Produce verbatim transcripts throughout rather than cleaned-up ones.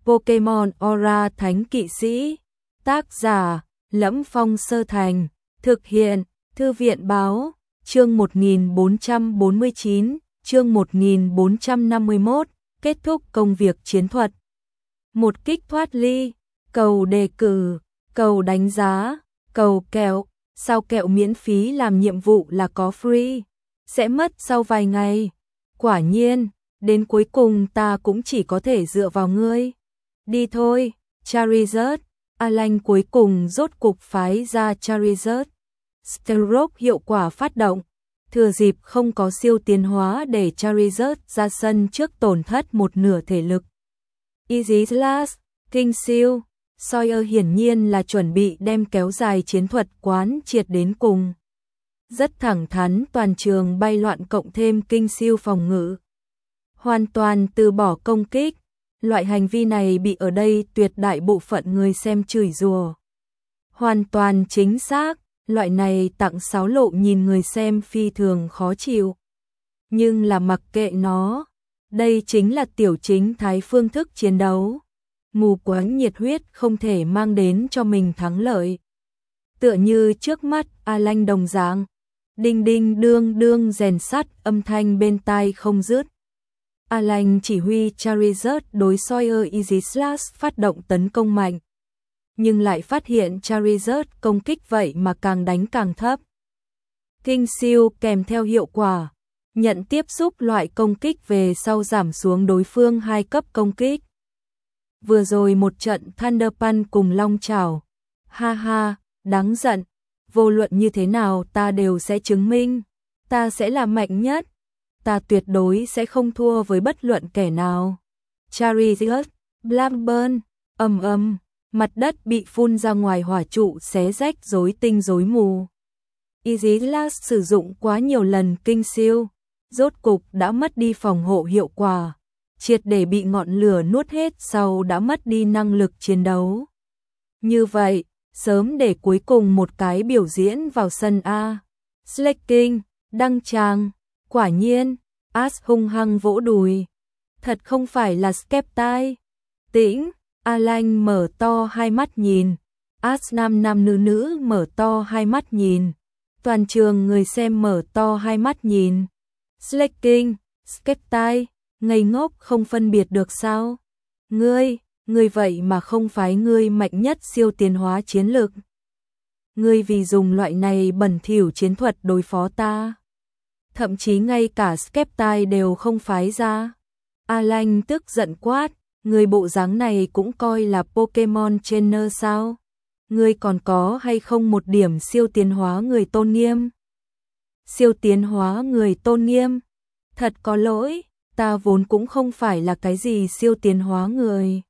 Pokemon Aura Thánh Kỵ Sĩ. Tác giả: Lẫm Phong Sơ Thành. Thực hiện: Thư viện Báo. Chương một nghìn bốn trăm bốn mươi chín, chương một nghìn bốn trăm năm mươi mốt, kết thúc công việc chiến thuật. Một kích thoát ly, cầu đề cử, cầu đánh giá, cầu kẹo, sao kẹo miễn phí làm nhiệm vụ là có free, sẽ mất sau vài ngày. Quả nhiên, đến cuối cùng ta cũng chỉ có thể dựa vào ngươi. Đi thôi, Charizard. Alan cuối cùng rốt cục phái ra Charizard. Stroke hiệu quả phát động, thừa dịp không có siêu tiến hóa để Charizard ra sân trước tổn thất một nửa thể lực. Easy Slash, Kinh Siêu. Sawyer hiển nhiên là chuẩn bị đem kéo dài chiến thuật quán triệt đến cùng. Rất thẳng thắn, toàn trường bay loạn cộng thêm Kinh Siêu phòng ngự. Hoàn toàn từ bỏ công kích. Loại hành vi này bị ở đây tuyệt đại bộ phận người xem chửi rủa. Hoàn toàn chính xác, loại này tặng sáo lộ nhìn người xem phi thường khó chịu. Nhưng là mặc kệ nó, đây chính là tiểu chính thái phương thức chiến đấu. Mù quáng nhiệt huyết không thể mang đến cho mình thắng lợi. Tựa như trước mắt Alan đồng dạng, đinh đinh đương đương rèn sắt, âm thanh bên tai không dứt. Alan chỉ huy Charizard đối Sawyer Easy Slash phát động tấn công mạnh, nhưng lại phát hiện Charizard công kích vậy mà càng đánh càng thấp. Kinh Siêu kèm theo hiệu quả, nhận tiếp xúc loại công kích về sau giảm xuống đối phương hai cấp công kích. Vừa rồi một trận Thunder Punch cùng Long Chảo. Ha ha, đáng giận, vô luận như thế nào ta đều sẽ chứng minh, ta sẽ là mạnh nhất. Ta tuyệt đối sẽ không thua với bất luận kẻ nào. Charizard, Blackburn, ầm ầm, mặt đất bị phun ra ngoài hỏa trụ xé rách rối tinh rối mù. Easy Slash sử dụng quá nhiều lần Kinh Siêu, rốt cục đã mất đi phòng hộ hiệu quả, triệt để bị ngọn lửa nuốt hết sau đã mất đi năng lực chiến đấu. Như vậy, sớm để cuối cùng một cái biểu diễn vào sân A. Slaking, đăng tràng. Quả nhiên, Ash hung hăng vỗ đùi. Thật không phải là Skeptile. Tĩnh, Alan mở to hai mắt nhìn. Ash nam nam nữ nữ mở to hai mắt nhìn. Toàn trường người xem mở to hai mắt nhìn. Slaking, Skeptile, ngây ngốc không phân biệt được sao? Ngươi, ngươi vậy mà không phải ngươi mạnh nhất siêu tiến hóa chiến lực. Ngươi vì dùng loại này bẩn thỉu chiến thuật đối phó ta. Thậm chí ngay cả Skeptile đều không phái ra. Alan tức giận quát, người bộ dáng này cũng coi là Pokemon Trainer sao? Ngươi còn có hay không một điểm siêu tiến hóa người tôn nghiêm? Siêu tiến hóa người tôn nghiêm? Thật có lỗi, ta vốn cũng không phải là cái gì siêu tiến hóa người.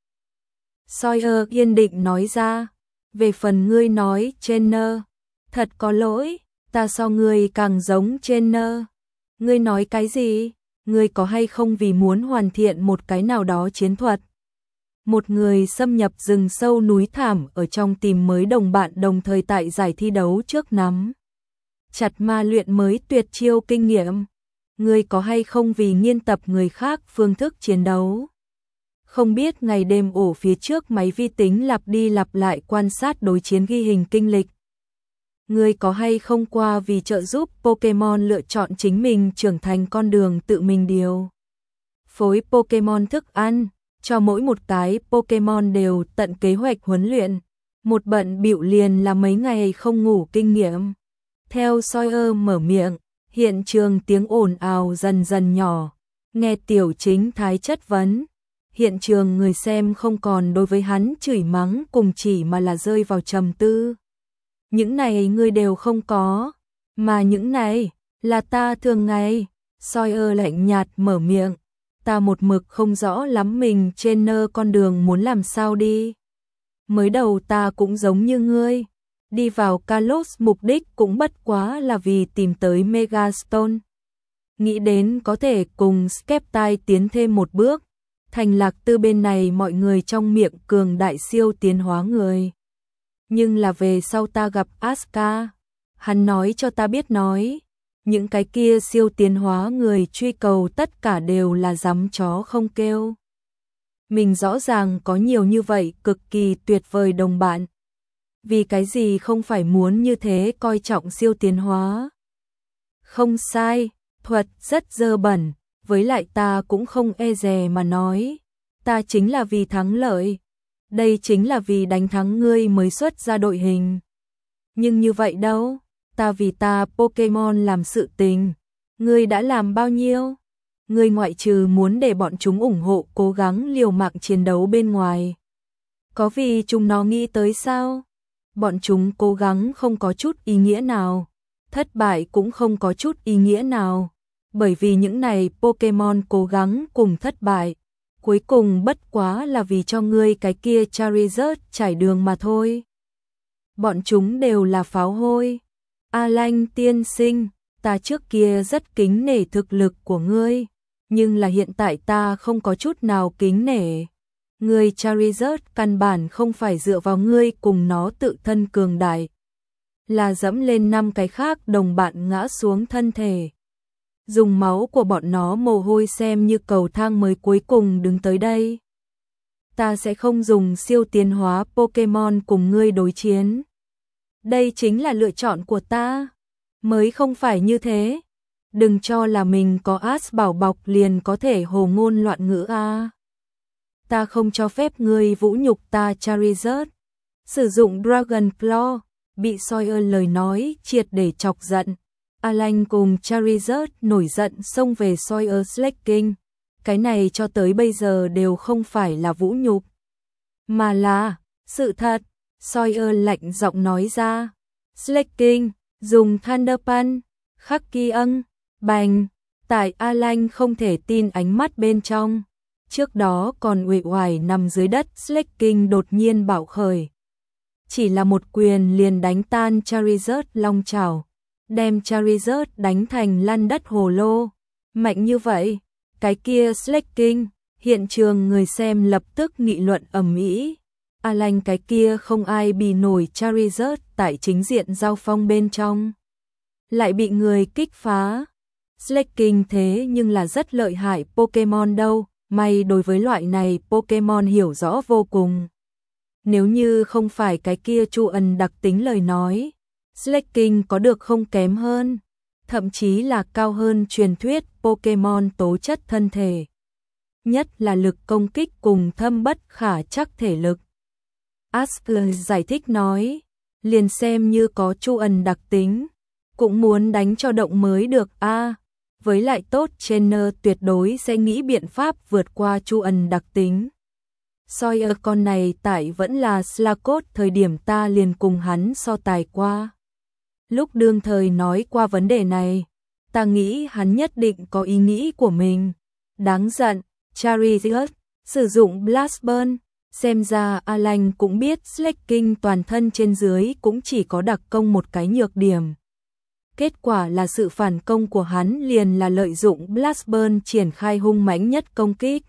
Sawyer yên định nói ra, về phần ngươi nói Trainer, thật có lỗi, ta so ngươi càng giống Trainer. Ngươi nói cái gì? Ngươi có hay không vì muốn hoàn thiện một cái nào đó chiến thuật? Một người xâm nhập rừng sâu núi thảm ở trong tìm mới đồng bạn đồng thời tại giải thi đấu trước nắm chặt ma luyện mới tuyệt chiêu kinh nghiệm. Ngươi có hay không vì nghiên tập người khác phương thức chiến đấu? Không biết ngày đêm ổ phía trước máy vi tính lặp đi lặp lại quan sát đối chiến ghi hình kinh lịch. Ngươi có hay không qua vì trợ giúp Pokemon lựa chọn chính mình trưởng thành con đường tự mình điều phối Pokemon thức ăn, cho mỗi một cái Pokemon đều tận kế hoạch huấn luyện, một bận bịu liền là mấy ngày không ngủ kinh nghiệm. Theo Sawyer mở miệng, hiện trường tiếng ồn ào dần dần nhỏ, nghe tiểu chính thái chất vấn. Hiện trường người xem không còn đối với hắn chửi mắng cùng chỉ mà là rơi vào trầm tư. Những này ngươi đều không có, mà những này là ta thường ngày. Sawyer lạnh nhạt mở miệng, ta một mực không rõ lắm mình trainer con đường muốn làm sao đi. Mới đầu ta cũng giống như ngươi, đi vào Kalos mục đích cũng bất quá là vì tìm tới Megastone. Nghĩ đến có thể cùng Skeptile tiến thêm một bước, thành Lạc Tư bên này mọi người trong miệng cường đại siêu tiến hóa người. Nhưng là về sau ta gặp Asuka, hắn nói cho ta biết nói, những cái kia siêu tiến hóa người truy cầu tất cả đều là giấm chó không kêu. Mình rõ ràng có nhiều như vậy cực kỳ tuyệt vời đồng bạn. Vì cái gì không phải muốn như thế coi trọng siêu tiến hóa? Không sai, thuật rất dơ bẩn, với lại ta cũng không e dè mà nói. Ta chính là vì thắng lợi. Đây chính là vì đánh thắng ngươi mới xuất ra đội hình. Nhưng như vậy đâu, ta vì ta Pokemon làm sự tình. Ngươi đã làm bao nhiêu? Ngươi ngoại trừ muốn để bọn chúng ủng hộ cố gắng liều mạng chiến đấu bên ngoài. Có vì chúng nó nghĩ tới sao? Bọn chúng cố gắng không có chút ý nghĩa nào. Thất bại cũng không có chút ý nghĩa nào. Bởi vì những này Pokemon cố gắng cùng thất bại. Cuối cùng bất quá là vì cho ngươi cái kia Charizard trải đường mà thôi. Bọn chúng đều là pháo hôi. Alan tiên sinh, ta trước kia rất kính nể thực lực của ngươi, nhưng là hiện tại ta không có chút nào kính nể. Ngươi Charizard căn bản không phải dựa vào ngươi cùng nó tự thân cường đại, là dẫm lên năm cái khác đồng bạn ngã xuống thân thể. Dùng máu của bọn nó mồ hôi xem như cầu thang mới cuối cùng đứng tới đây. Ta sẽ không dùng siêu tiến hóa Pokemon cùng ngươi đối chiến. Đây chính là lựa chọn của ta. Mới không phải như thế. Đừng cho là mình có As bảo bọc liền có thể hồ ngôn loạn ngữ a. Ta không cho phép ngươi vũ nhục ta Charizard. Sử dụng Dragon Claw, bị Sawyer lời nói triệt để chọc giận. Alan cùng Charizard nổi giận xông về Sawyer Slaking. Cái này cho tới bây giờ đều không phải là vũ nhục, mà là sự thật. Sawyer lạnh giọng nói ra. Slaking dùng Thunder Punch, khắc kỳ ân, bành. Tại Alan không thể tin ánh mắt bên trong. Trước đó còn uể oải nằm dưới đất, Slaking đột nhiên bạo khởi. Chỉ là một quyền liền đánh tan Charizard long chảo, đem Charizard đánh thành lăn đất hồ lô. Mạnh như vậy, cái kia Slaking, hiện trường người xem lập tức nghị luận ầm ĩ. Alan cái kia không ai bì nổi Charizard tại chính diện giao phong bên trong, lại bị người kích phá. Slaking thế nhưng là rất lợi hại Pokemon đâu, may đối với loại này Pokemon hiểu rõ vô cùng. Nếu như không phải cái kia Chu ẩn đặc tính lời nói, Slaking có được không kém hơn, thậm chí là cao hơn truyền thuyết Pokemon tố chất thân thể. Nhất là lực công kích cùng thâm bất khả chắc thể lực. Asker giải thích nói, liền xem như có Chu ẩn đặc tính, cũng muốn đánh cho động mới được a. À, với lại tốt trainer tuyệt đối sẽ nghĩ biện pháp vượt qua Chu ẩn đặc tính. Sawyer con này tại vẫn là Slacot thời điểm ta liền cùng hắn so tài qua. Lúc đương thời nói qua vấn đề này, ta nghĩ hắn nhất định có ý nghĩ của mình. Đáng giận, Charizard sử dụng Blast Burn, xem ra Alan cũng biết Slaking toàn thân trên dưới cũng chỉ có đặc công một cái nhược điểm. Kết quả là sự phản công của hắn liền là lợi dụng Blast Burn triển khai hung mãnh nhất công kích.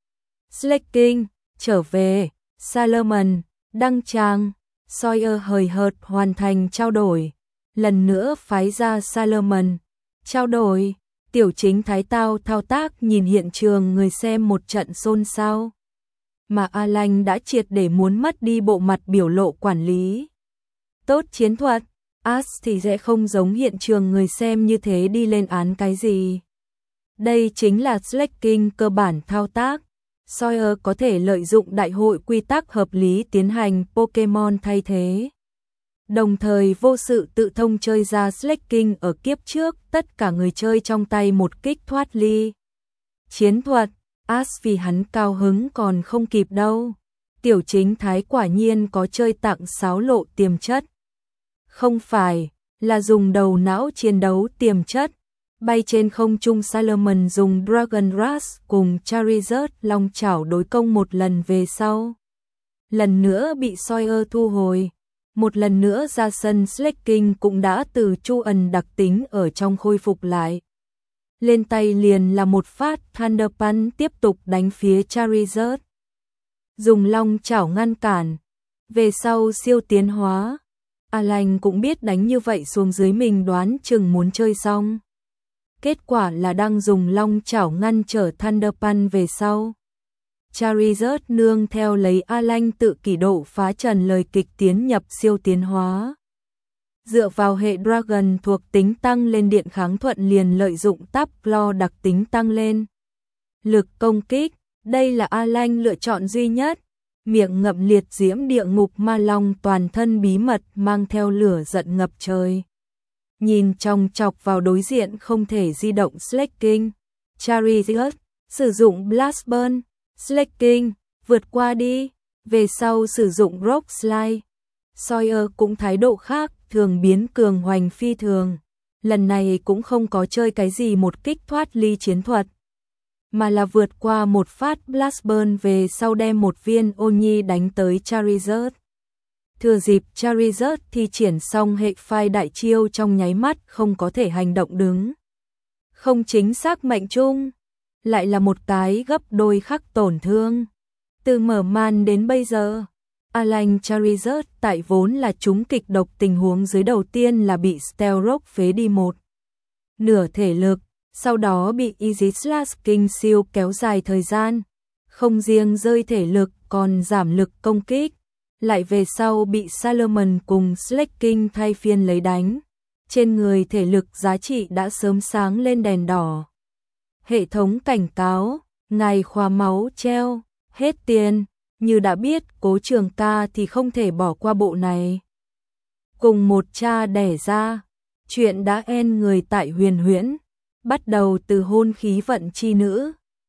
Slaking trở về, Salomon đăng tràng. Sawyer hời hợt hoàn thành trao đổi, lần nữa phái ra Salomon. Trao đổi, tiểu chính thái tao thao tác nhìn hiện trường người xem một trận xôn xao. Mà Alan đã triệt để muốn mất đi bộ mặt biểu lộ quản lý. Tốt chiến thuật, As thì sẽ không giống hiện trường người xem như thế đi lên án cái gì. Đây chính là Slaking cơ bản thao tác. Sawyer có thể lợi dụng đại hội quy tắc hợp lý tiến hành Pokemon thay thế. Đồng thời vô sự tự thông chơi ra Slaking ở kiếp trước, tất cả người chơi trong tay một kích thoát ly. Chiến thuật, As vì hắn cao hứng còn không kịp đâu. Tiểu chính thái quả nhiên có chơi tặng sáo lộ tiềm chất. Không phải, là dùng đầu não chiến đấu tiềm chất. Bay trên không trung Salomon dùng Dragon Rush cùng Charizard long chảo đối công một lần về sau. Lần nữa bị Sawyer thu hồi. Một lần nữa ra sân Slaking cũng đã từ Chu ẩn đặc tính ở trong khôi phục lại. Lên tay liền là một phát Thunder Punch tiếp tục đánh phía Charizard. Dùng long chảo ngăn cản. Về sau siêu tiến hóa, Alan cũng biết đánh như vậy xuống dưới mình đoán chừng muốn chơi xong. Kết quả là đang dùng long chảo ngăn trở Thunder Punch về sau. Charizard nương theo lấy A-Lanh tự kỷ độ phá trần lời kịch tiến nhập siêu tiến hóa. Dựa vào hệ Dragon thuộc tính tăng lên điện kháng thuận liền lợi dụng Táp Claw đặc tính tăng lên lực công kích, đây là A-Lanh lựa chọn duy nhất. Miệng ngậm liệt diễm địa ngục ma long toàn thân bí mật mang theo lửa giận ngập trời. Nhìn chòng chọc vào đối diện không thể di động Slaking, Charizard sử dụng Blast Burn, Slaking vượt qua đi, về sau sử dụng Rock Slide. Sawyer cũng thái độ khác, thường biến cường hoành phi thường. Lần này cũng không có chơi cái gì một kích thoát ly chiến thuật, mà là vượt qua một phát Blast Burn về sau đem một viên Oni đánh tới Charizard. Thừa dịp Charizard thi triển xong hệ phai đại chiêu trong nháy mắt không có thể hành động đứng. Không chính xác mệnh trung, lại là một cái gấp đôi khắc tổn thương. Từ mở màn đến bây giờ, A-Lanh Charizard tại vốn là trúng kịch độc tình huống dưới đầu tiên là bị Stealth Rock phế đi một nửa thể lực, sau đó bị Easy Slash King siêu kéo dài thời gian, không riêng rơi thể lực còn giảm lực công kích, lại về sau bị Salomon cùng Slaking thay phiên lấy đánh. Trên người thể lực giá trị đã sớm sáng lên đèn đỏ. Hệ thống cảnh cáo, ngài khóa máu treo, hết tiền, như đã biết Cố Trường Ca thì không thể bỏ qua bộ này. Cùng một cha đẻ ra, chuyện đã end người tại Huyền Huyễn, bắt đầu từ hôn khí vận chi nữ.